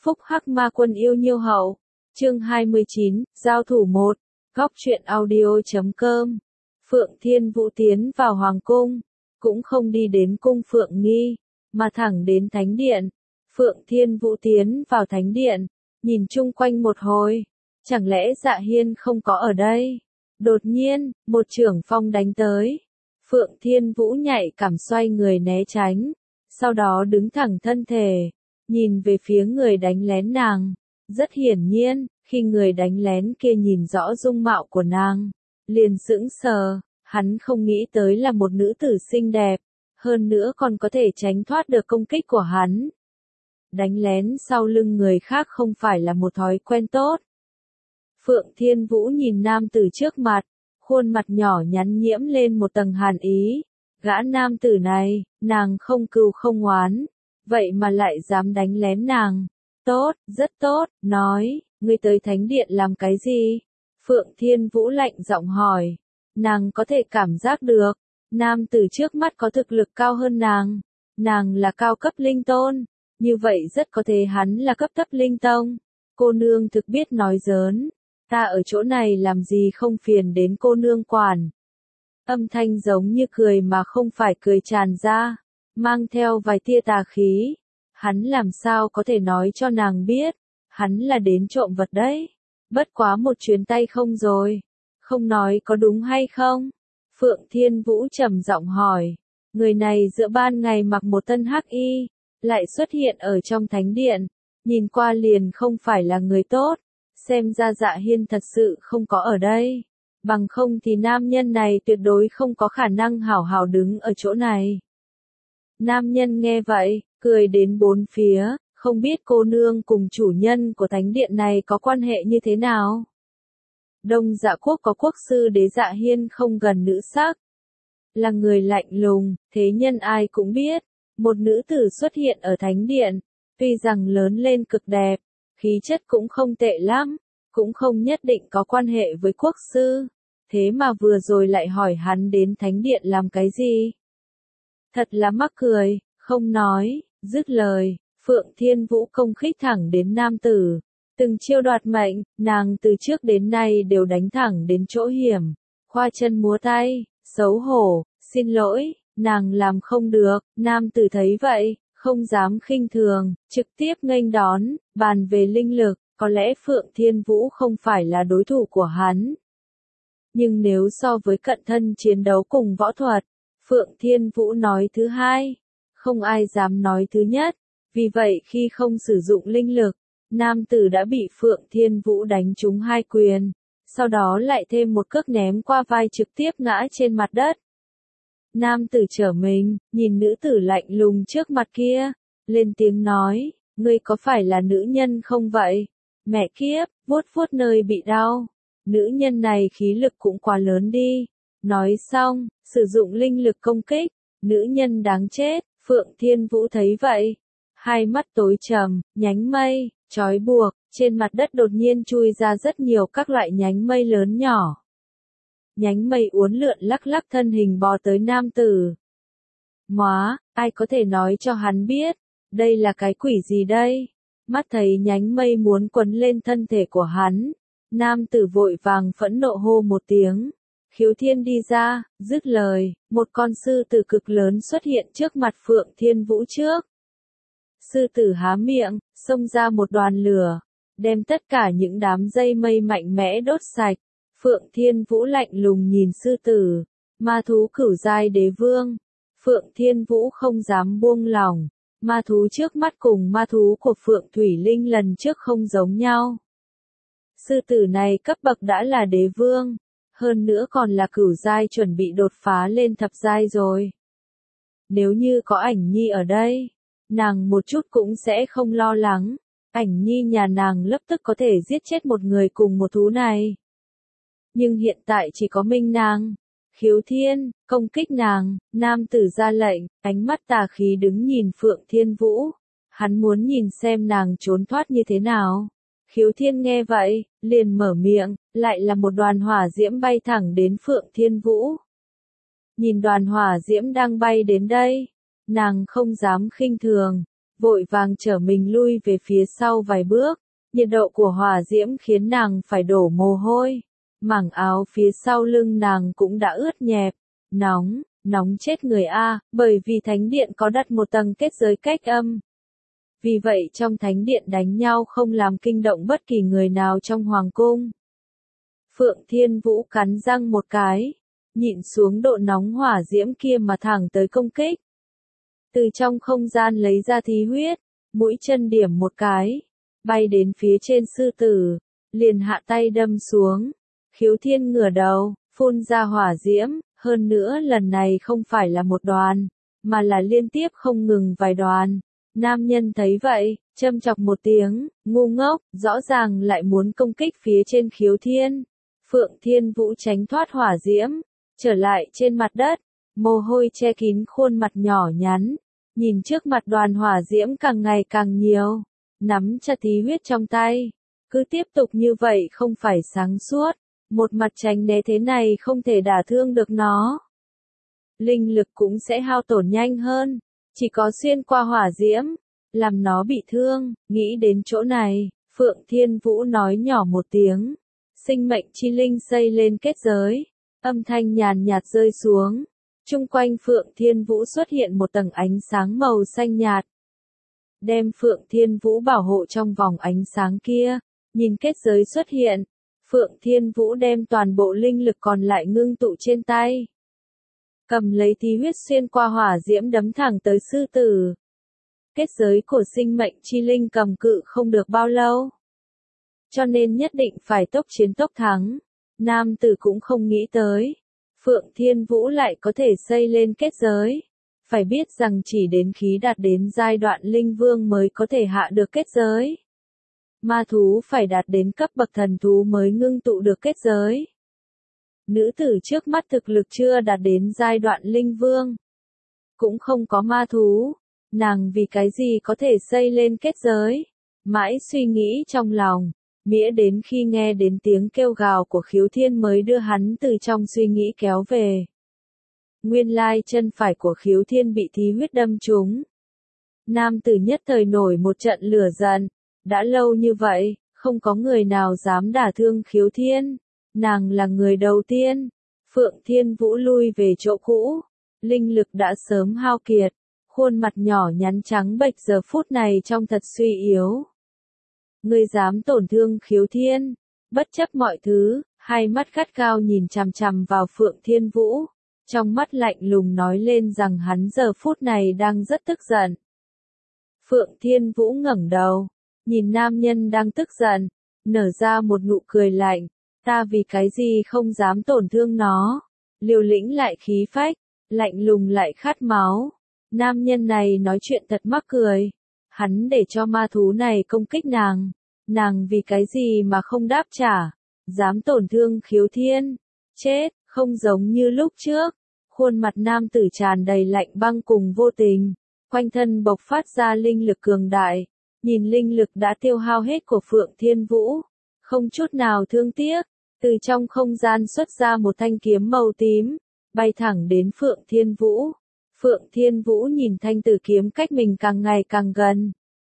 Phúc Hắc Ma Quân yêu nhiêu hậu. Chương 29, giao thủ 1. Góc truyện audio.com. Phượng Thiên Vũ tiến vào hoàng cung, cũng không đi đến cung Phượng Nghi, mà thẳng đến thánh điện. Phượng Thiên Vũ tiến vào thánh điện, nhìn chung quanh một hồi, chẳng lẽ Dạ Hiên không có ở đây? Đột nhiên, một chưởng phong đánh tới. Phượng Thiên Vũ nhạy cảm xoay người né tránh, sau đó đứng thẳng thân thể, nhìn về phía người đánh lén nàng. Rất hiển nhiên, khi người đánh lén kia nhìn rõ dung mạo của nàng, liền sững sờ, hắn không nghĩ tới là một nữ tử xinh đẹp, hơn nữa còn có thể tránh thoát được công kích của hắn. Đánh lén sau lưng người khác không phải là một thói quen tốt. Phượng Thiên Vũ nhìn nam tử trước mặt, khuôn mặt nhỏ nhắn nhiễm lên một tầng hàn ý. Gã nam tử này, nàng không cừu không oán, vậy mà lại dám đánh lén nàng. Tốt, rất tốt, nói, ngươi tới thánh điện làm cái gì? Phượng Thiên Vũ lạnh giọng hỏi. Nàng có thể cảm giác được, nam tử trước mắt có thực lực cao hơn nàng. Nàng là cao cấp linh tôn, như vậy rất có thể hắn là cấp thấp linh tông. Cô nương thực biết nói giỡn, ta ở chỗ này làm gì không phiền đến cô nương quản. Âm thanh giống như cười mà không phải cười tràn ra, mang theo vài tia tà khí. Hắn làm sao có thể nói cho nàng biết, hắn là đến trộm vật đấy. Bất quá một chuyến tay không rồi, không nói có đúng hay không? Phượng Thiên Vũ trầm giọng hỏi, người này giữa ban ngày mặc một thân hắc y, lại xuất hiện ở trong thánh điện, nhìn qua liền không phải là người tốt, xem ra Dạ Hiên thật sự không có ở đây, bằng không thì nam nhân này tuyệt đối không có khả năng hảo hảo đứng ở chỗ này. Nam nhân nghe vậy, cười đến bốn phía, không biết cô nương cùng chủ nhân của thánh điện này có quan hệ như thế nào? Đông Dạ quốc có quốc sư đế Dạ Hiên không gần nữ sắc, là người lạnh lùng, thế nhân ai cũng biết. Một nữ tử xuất hiện ở thánh điện, tuy rằng lớn lên cực đẹp, khí chất cũng không tệ lắm, cũng không nhất định có quan hệ với quốc sư, thế mà vừa rồi lại hỏi hắn đến thánh điện làm cái gì? Thật là mắc cười, không nói, dứt lời, Phượng Thiên Vũ công khích thẳng đến nam tử, từng chiêu đoạt mệnh, nàng từ trước đến nay đều đánh thẳng đến chỗ hiểm, khoa chân múa tay, xấu hổ, xin lỗi. Nàng làm không được, nam tử thấy vậy, không dám khinh thường, trực tiếp nghênh đón, bàn về linh lực, có lẽ Phượng Thiên Vũ không phải là đối thủ của hắn. Nhưng nếu so với cận thân chiến đấu cùng võ thuật, Phượng Thiên Vũ nói thứ hai, không ai dám nói thứ nhất, vì vậy khi không sử dụng linh lực, nam tử đã bị Phượng Thiên Vũ đánh trúng hai quyền, sau đó lại thêm một cước ném qua vai trực tiếp ngã trên mặt đất. Nam tử trở mình, nhìn nữ tử lạnh lùng trước mặt kia, lên tiếng nói, ngươi có phải là nữ nhân không vậy? Mẹ kiếp, vuốt vuốt nơi bị đau. Nữ nhân này khí lực cũng quá lớn đi. Nói xong, sử dụng linh lực công kích, nữ nhân đáng chết. Phượng Thiên Vũ thấy vậy, hai mắt tối trầm, nhánh mây, trói buộc, trên mặt đất đột nhiên chui ra rất nhiều các loại nhánh mây lớn nhỏ. Nhánh mây uốn lượn lắc lắc thân hình bò tới nam tử. Móa, ai có thể nói cho hắn biết, đây là cái quỷ gì đây? Mắt thấy nhánh mây muốn quấn lên thân thể của hắn, nam tử vội vàng phẫn nộ hô một tiếng. Khiếu Thiên đi ra, dứt lời, một con sư tử cực lớn xuất hiện trước mặt Phượng Thiên Vũ trước. Sư tử há miệng, xông ra một đoàn lửa, đem tất cả những đám dây mây mạnh mẽ đốt sạch. Phượng Thiên Vũ lạnh lùng nhìn sư tử, ma thú cửu giai đế vương. Phượng Thiên Vũ không dám buông lỏng, ma thú trước mắt cùng ma thú của Phượng Thủy Linh lần trước không giống nhau. Sư tử này cấp bậc đã là đế vương, hơn nữa còn là cửu giai chuẩn bị đột phá lên thập giai rồi. Nếu như có Ảnh Nhi ở đây, nàng một chút cũng sẽ không lo lắng, Ảnh Nhi nhà nàng lập tức có thể giết chết một người cùng một thú này. Nhưng hiện tại chỉ có Minh nàng. Khiếu Thiên, công kích nàng, nam tử ra lệnh, ánh mắt tà khí đứng nhìn Phượng Thiên Vũ. Hắn muốn nhìn xem nàng trốn thoát như thế nào. Khiếu Thiên nghe vậy, liền mở miệng, lại là một đoàn hỏa diễm bay thẳng đến Phượng Thiên Vũ. Nhìn đoàn hỏa diễm đang bay đến đây, nàng không dám khinh thường, vội vàng trở mình lui về phía sau vài bước, nhiệt độ của hỏa diễm khiến nàng phải đổ mồ hôi, mảng áo phía sau lưng nàng cũng đã ướt nhẹp, nóng, nóng chết người a, bởi vì thánh điện có đặt một tầng kết giới cách âm. Vì vậy trong thánh điện đánh nhau không làm kinh động bất kỳ người nào trong hoàng cung. Phượng Thiên Vũ cắn răng một cái, nhịn xuống độ nóng hỏa diễm kia mà thẳng tới công kích. Từ trong không gian lấy ra thí huyết, mũi chân điểm một cái, bay đến phía trên sư tử, liền hạ tay đâm xuống. Khiếu Thiên ngửa đầu, phun ra hỏa diễm, hơn nữa lần này không phải là một đoàn, mà là liên tiếp không ngừng vài đoàn. Nam nhân thấy vậy, châm chọc một tiếng, ngu ngốc, rõ ràng lại muốn công kích phía trên Khiếu Thiên. Phượng Thiên Vũ tránh thoát hỏa diễm, trở lại trên mặt đất, mồ hôi che kín khuôn mặt nhỏ nhắn, nhìn trước mặt đoàn hỏa diễm càng ngày càng nhiều, nắm chặt thí huyết trong tay, cứ tiếp tục như vậy không phải sáng suốt, một mặt tránh né thế này không thể đả thương được nó. Linh lực cũng sẽ hao tổn nhanh hơn, chỉ có xuyên qua hỏa diễm, làm nó bị thương, nghĩ đến chỗ này, Phượng Thiên Vũ nói nhỏ một tiếng, sinh mệnh chi linh xây lên kết giới, âm thanh nhàn nhạt rơi xuống, chung quanh Phượng Thiên Vũ xuất hiện một tầng ánh sáng màu xanh nhạt. Đem Phượng Thiên Vũ bảo hộ trong vòng ánh sáng kia, nhìn kết giới xuất hiện, Phượng Thiên Vũ đem toàn bộ linh lực còn lại ngưng tụ trên tay. Cầm lấy tí huyết xuyên qua hỏa diễm đấm thẳng tới sư tử. Kết giới của sinh mệnh chi linh cầm cự không được bao lâu. Cho nên nhất định phải tốc chiến tốc thắng. Nam tử cũng không nghĩ tới. Phượng Thiên Vũ lại có thể xây lên kết giới. Phải biết rằng chỉ đến khi đạt đến giai đoạn linh vương mới có thể hạ được kết giới. Ma thú phải đạt đến cấp bậc thần thú mới ngưng tụ được kết giới. Nữ tử trước mắt thực lực chưa đạt đến giai đoạn linh vương. Cũng không có ma thú. Nàng vì cái gì có thể xây lên kết giới? Mãi suy nghĩ trong lòng. Mĩa đến khi nghe đến tiếng kêu gào của Khiếu Thiên mới đưa hắn từ trong suy nghĩ kéo về. Nguyên lai chân phải của Khiếu Thiên bị thí huyết đâm trúng. Nam tử nhất thời nổi một trận lửa giận. Đã lâu như vậy, không có người nào dám đả thương Khiếu Thiên. Nàng là người đầu tiên. Phượng Thiên Vũ lui về chỗ cũ. Linh lực đã sớm hao kiệt. Khuôn mặt nhỏ nhắn trắng bệch giờ phút này trông thật suy yếu. Ngươi dám tổn thương Khiếu Thiên. Bất chấp mọi thứ, hai mắt gắt gao nhìn chằm chằm vào Phượng Thiên Vũ. Trong mắt lạnh lùng nói lên rằng hắn giờ phút này đang rất tức giận. Phượng Thiên Vũ ngẩng đầu, nhìn nam nhân đang tức giận, nở ra một nụ cười lạnh. Ta vì cái gì không dám tổn thương nó. Liều lĩnh lại khí phách, lạnh lùng lại khát máu. Nam nhân này nói chuyện thật mắc cười. Hắn để cho ma thú này công kích nàng. Nàng vì cái gì mà không đáp trả. Dám tổn thương Khiếu Thiên. Chết, không giống như lúc trước. Khuôn mặt nam tử tràn đầy lạnh băng cùng vô tình. Quanh thân bộc phát ra linh lực cường đại. Nhìn linh lực đã tiêu hao hết của Phượng Thiên Vũ. Không chút nào thương tiếc. Từ trong không gian xuất ra một thanh kiếm màu tím. Bay thẳng đến Phượng Thiên Vũ. Phượng Thiên Vũ nhìn thanh tử kiếm cách mình càng ngày càng gần.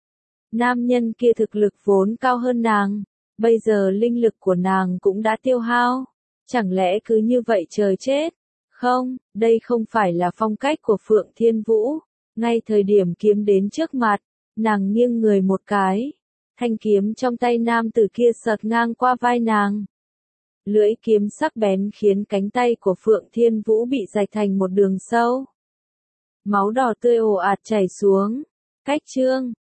Nam nhân kia thực lực vốn cao hơn nàng. Bây giờ linh lực của nàng cũng đã tiêu hao. Chẳng lẽ cứ như vậy chờ chết? Không, đây không phải là phong cách của Phượng Thiên Vũ. Ngay thời điểm kiếm đến trước mặt, nàng nghiêng người một cái. Thanh kiếm trong tay nam tử kia sượt ngang qua vai nàng. Lưỡi kiếm sắc bén khiến cánh tay của Phượng Thiên Vũ bị rạch thành một đường sâu. Máu đỏ tươi ồ ạt chảy xuống. Cách chương